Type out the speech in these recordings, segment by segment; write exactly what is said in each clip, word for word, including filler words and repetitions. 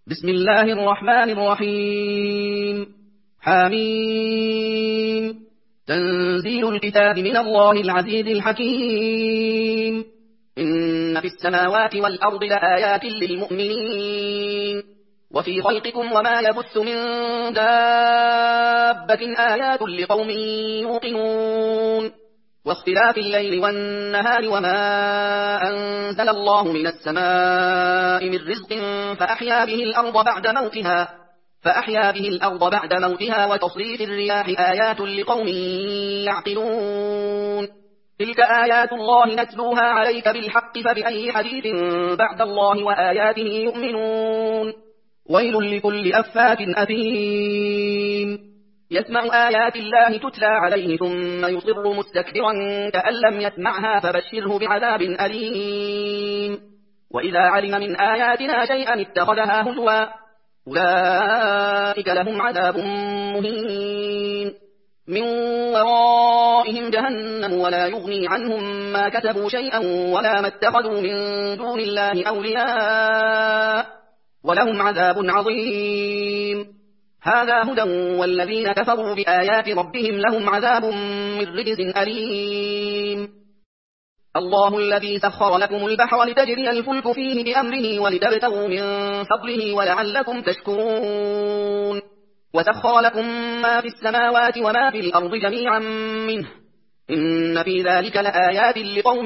بسم الله الرحمن الرحيم حميم تنزيل الكتاب من الله العزيز الحكيم إن في السماوات والأرض لآيات للمؤمنين وفي خلقكم وما يبث من دابة آيات لقوم يوقنون واختلاف الليل والنهار وما أنزل الله من السماء من رزق فأحيا به الأرض بعد موتها فأحيا به الأرض بعد موتها وتصريف الرياح آيات لقوم يعقلون تلك آيات الله نتلوها عليك بالحق فبأي حديث بعد الله وآياته يؤمنون ويل لكل أفاك أثيم يسمع آيات الله تتلى عليه ثم يصر مستكبرا كأن لم يسمعها فبشره بعذاب أليم وإذا علم من آياتنا شيئا اتخذها هزوا أولئك لهم عذاب مهين من ورائهم جهنم ولا يغني عنهم ما كسبوا شيئا ولا ما اتخذوا من دون الله أولياء ولهم عذاب عظيم هذا هدى والذين كفروا بآيات ربهم لهم عذاب من رجز أليم الله الذي سخر لكم البحر لتجري الفلك فيه بأمره ولتبتغوا من فضله ولعلكم تشكرون وسخر لكم ما في السماوات وما في الأرض جميعا منه إن في ذلك لآيات لقوم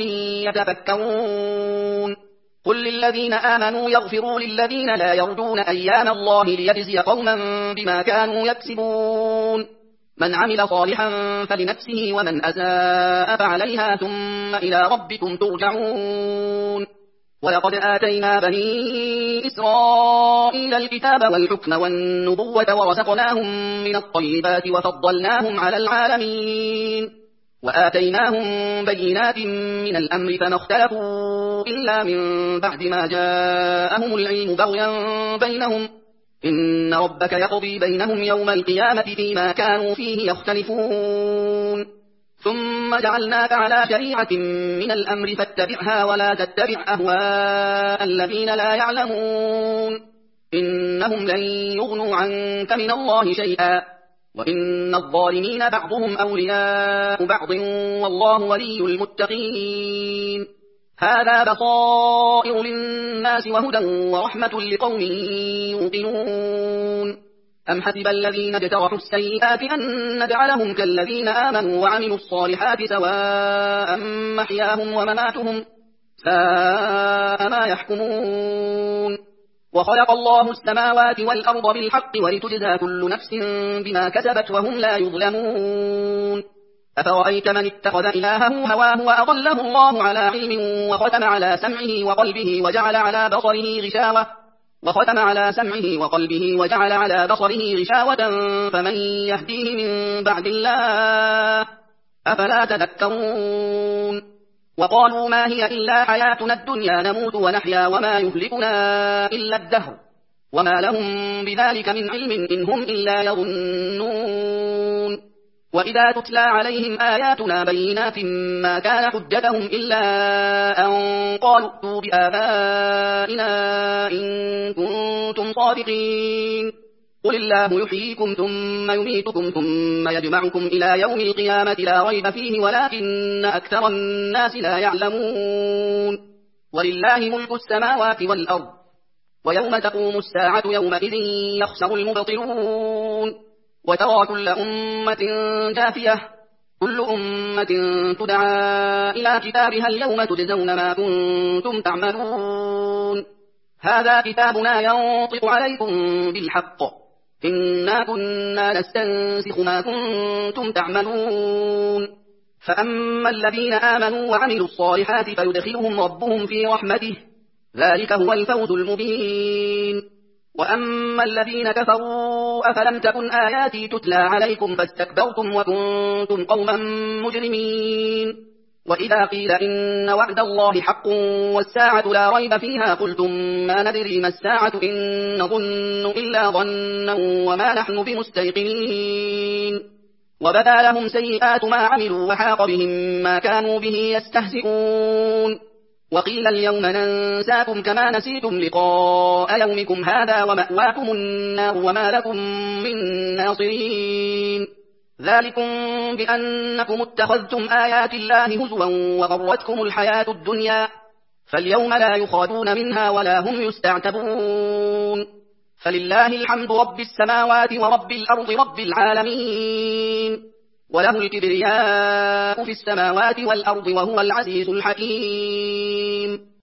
يتفكرون قل للذين آمنوا يغفروا للذين لا يرجون أيام الله ليجزي قوما بما كانوا يكسبون من عمل صالحا فلنفسه ومن أساء فعليها ثم إلى ربكم ترجعون ولقد آتينا بني إسرائيل الكتاب والحكم والنبوة ورزقناهم من الطيبات وفضلناهم على العالمين وآتيناهم بينات من الأمر فما اختلفوا إلا من بعد ما جاءهم العلم بغيا بينهم إن ربك يقضي بينهم يوم القيامة فيما كانوا فيه يختلفون ثم جعلناك على شريعة من الأمر فاتبعها ولا تتبع أهواء الذين لا يعلمون إنهم لن يغنوا عنك من الله شيئا وإن الظالمين بعضهم أولياء بعض والله ولي المتقين هذا بصائر للناس وهدى ورحمة لقوم يوقنون أم حسب الذين اجترحوا السيئات أن نجعلهم كالذين آمنوا وعملوا الصالحات سواء محياهم ومماتهم ساء ما يحكمون وخلق الله السماوات والأرض بالحق ولتجزى كل نفس بما كسبت وهم لا يظلمون أفرأيت من اتخذ إلهه هواه وأضله الله على علم وختم على سمعه وقلبه وجعل على بصره غشاوة وختم على سمعه وقلبه وجعل على بصره غشاوة فمن يهديه من بعد الله أفلا تذكرون وقالوا ما هي إلا حياتنا الدنيا نموت ونحيا وما يهلكنا إلا الدهر وما لهم بذلك من علم إن هم إلا يظنون وإذا تتلى عليهم آياتنا بينات ما كان حجتهم إلا أن قالوا ائتوا بآبائنا إن كنتم صادقين قل الله يحييكم ثم يميتكم ثم يجمعكم إلى يوم القيامة لا ريب فيه ولكن أكثر الناس لا يعلمون ولله ملك السماوات والأرض ويوم تقوم الساعة يومئذ يخسر المبطلون وترى كل أمة جاثية كل أمة تدعى إلى كتابها اليوم تجزون ما كنتم تعملون هذا كتابنا ينطق عليكم بالحق إنا كنا نستنسخ ما كنتم تعملون فأما الذين آمنوا وعملوا الصالحات فيدخلهم ربهم في رحمته ذلك هو الفوز المبين وأما الذين كفروا أفلم تكن آياتي تتلى عليكم فاستكبرتم وكنتم قوما مجرمين وإذا قيل إن وعد الله حق والساعة لا ريب فيها قلتم ما ندري ما الساعة إن نظن إلا ظنا وما نحن بمستيقنين وبدا لهم سيئات ما عملوا وحاق بهم ما كانوا به يستهزئون وقيل اليوم ننساكم كما نسيتم لقاء يومكم هذا ومأواكم النار وما لكم من ناصرين ذلكم بأنكم اتخذتم آيات الله هزوا وغرتكم الحياة الدنيا فاليوم لا يخرجون منها ولا هم يستعتبون فلله الحمد رب السماوات ورب الأرض رب العالمين وله الكبرياء في السماوات والأرض وهو العزيز الحكيم